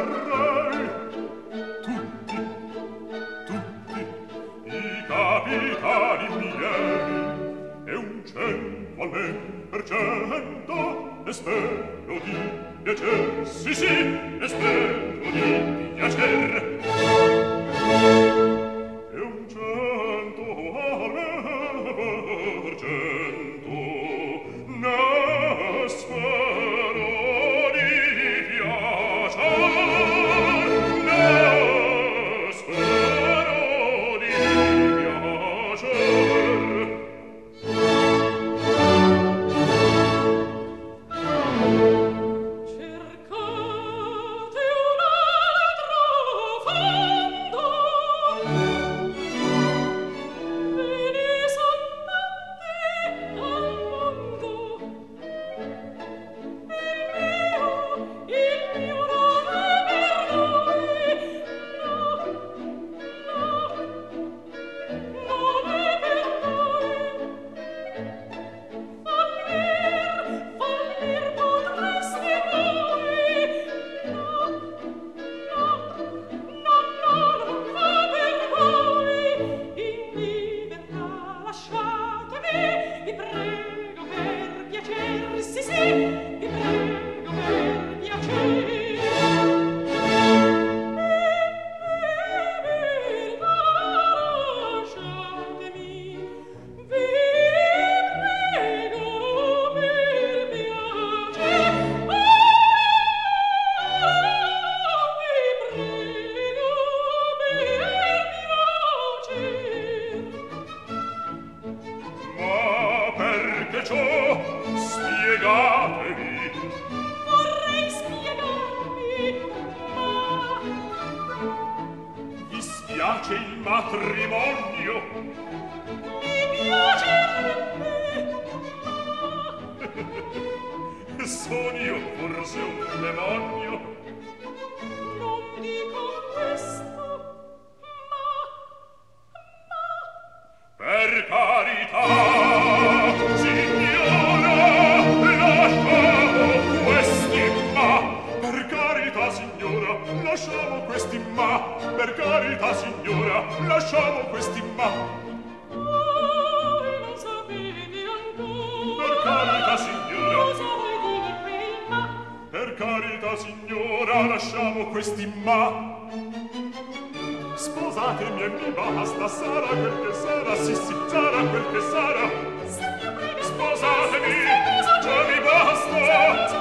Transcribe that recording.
vorrei. Tutti, tutti, i capitani miei, e un cento almen per cento, e spero di piacer, sì, sì, e spero di piacer. E un cento almen per cento, ne spero di piacer, ne spero di piacer. Cercate un altro fondo, ve ne son tante al mondo. Il mio non è per noi, no, no, non è per noi. Fallir potresti voi, no, non va per voi. In libertà lasciatemi, vi prego per piacere, sì, sì, vi prego per piacere. Lasciatemi, vi prego per piacere. Vi prego per piacere. Ma perché ciò? Spiegatevi. Vorrei spiegarmi, ma Vi spiace il matrimonio? mi piacerebbe, Son io forse un demonio? non dico questo, Per carità, signora, lasciamo questi ma. Per carità, signora, lasciamo questi ma. Per carità, signora, lasciamo questi ma. voi non sapete ancora. Per carità, signora. Cosa vuoi dire quel ma? Per carità, signora, lasciamo questi ma. Sposatemi e mi basta, sarà quel che sarà, sì, sì, sarà quel che sarà. Sposatemi, già mi basta.